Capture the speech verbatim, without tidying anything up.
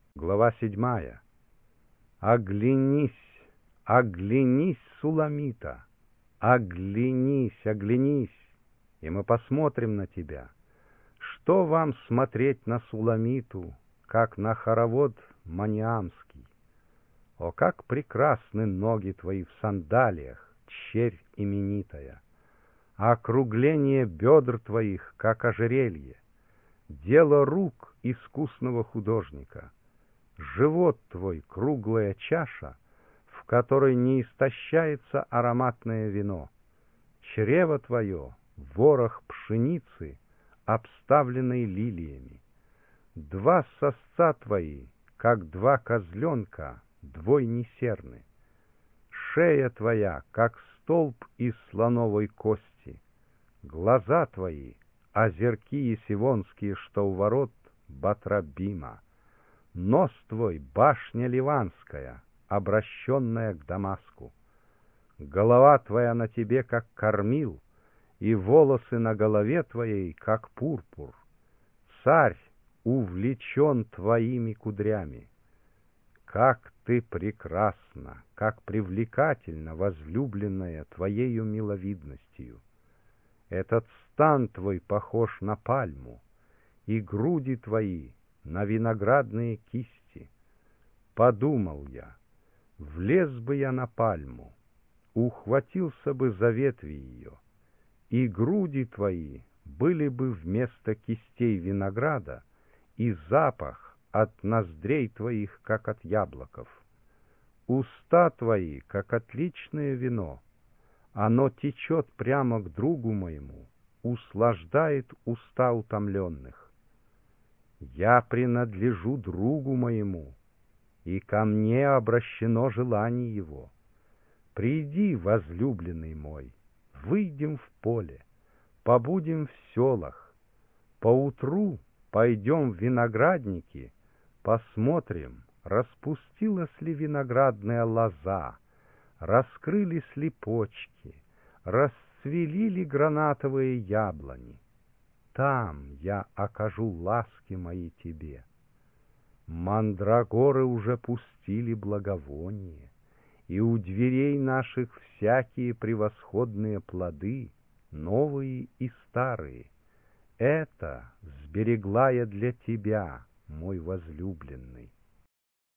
Глава седьмая. Оглянись, оглянись, Суламита, оглянись, оглянись, и мы посмотрим на тебя. Что вам смотреть на Суламиту, как на хоровод маниамский? О, как прекрасны ноги твои в сандалиях, черь именитая! А округление бедр твоих, как ожерелье, дело рук искусного художника. Живот твой — круглая чаша, в которой не истощается ароматное вино. Чрево твое — ворох пшеницы, обставленный лилиями. Два сосца твои, как два козленка, двойни серны. Шея твоя, как столб из слоновой кости. Глаза твои — озерки есивонские, что у ворот Батрабима. Нос твой — башня ливанская, обращенная к Дамаску. Голова твоя на тебе, как кормил, и волосы на голове твоей, как пурпур. Царь увлечен твоими кудрями. Как ты прекрасна, как привлекательна, возлюбленная, твоею миловидностью! Этот стан твой похож на пальму, и груди твои — на виноградные кисти. Подумал я, влез бы я на пальму, ухватился бы за ветви ее, и груди твои были бы вместо кистей винограда, и запах от ноздрей твоих, как от яблоков. Уста твои, как отличное вино, оно течет прямо к другу моему, услаждает уста утомленных. Я принадлежу другу моему, и ко мне обращено желание его. Приди, возлюбленный мой, выйдем в поле, побудем в селах, поутру пойдем в виноградники, посмотрим, распустилась ли виноградная лоза, раскрылись ли почки, расцвели ли гранатовые яблони. Там я окажу ласки мои тебе. Мандрагоры уже пустили благовоние, и у дверей наших всякие превосходные плоды, новые и старые. Это сберегла я для тебя, мой возлюбленный.